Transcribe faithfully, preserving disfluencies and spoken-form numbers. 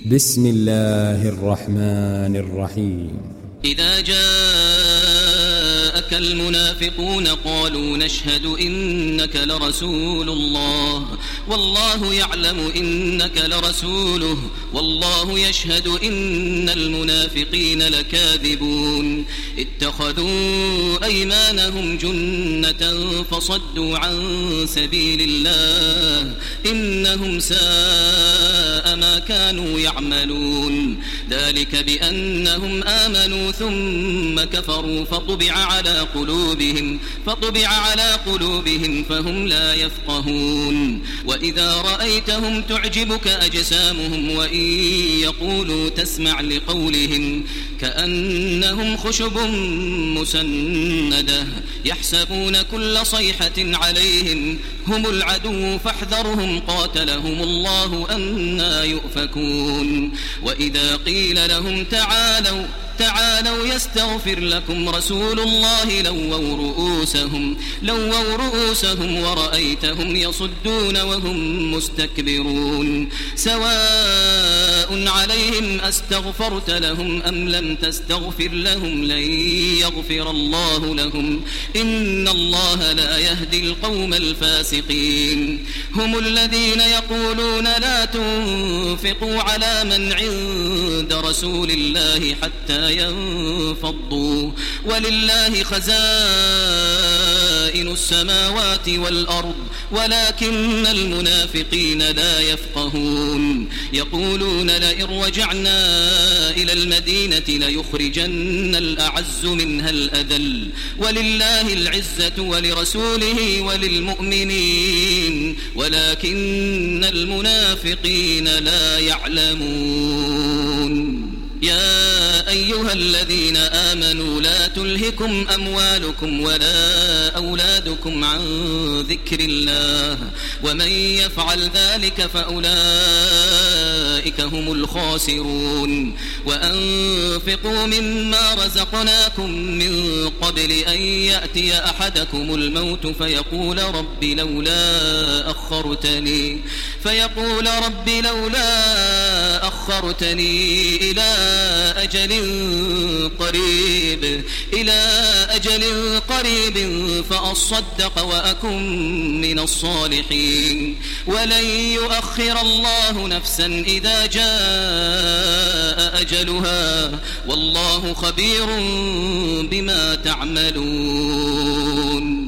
بسم الله الرحمن الرحيم. إذا جاءك المنافقون قالوا نشهد إنك لرسول الله والله يعلم إنك لرسوله والله يشهد إن المنافقين لكاذبون اتخذوا أيمانهم جنة فصدوا عن سبيل الله إنهم ساء ما كانوا يعملون ذلك بأنهم آمنوا ثم كفروا فطبع على قلوبهم فطبع على قلوبهم فهم لا يفقهون وإذا رأيتهم تعجبك أجسامهم وإن يقولوا تسمع لقولهم كأنهم خشب مسندة يحسبون كل صيحة عليهم هم العدو فاحذرهم قاتلهم الله أنى يؤفكون وإذا قيل لهم تعالوا تعالوا يستغفر لكم رسول الله لووا رؤوسهم لووا رؤوسهم ورأيتهم يصدون وهم مستكبرون سواء عليهم أستغفرت لهم أم لم تستغفر لهم لن يغفر الله لهم إن الله لا يهدي القوم الفاسقين هم الذين يقولون لا تنفقوا على من عند رسول الله حتى ينفضوا ولله خزائن السماوات والأرض ولكن المنافقين لا يفقهون يقولون لئن رجعنا إلى المدينة ليخرجن الأعز منها الأذل ولله العزة ولرسوله وللمؤمنين ولكن المنافقين لا يعلمون يا أيها الذين آمنوا لا تلهكم أموالكم ولا أولادكم عن ذكر الله ومن يفعل ذلك فأولئك هم الخاسرون وأنفقوا مما رزقناكم من قبل أن يأتي أحدكم الموت فيقول رب لولا أخرتني فيقول رب لولا أخرتني إلى أجل قريب إلى أجل قريب فأصدق وأكن من الصالحين ولن يؤخر الله نفسا إذا جاء أجلها والله خبير بما تعملون.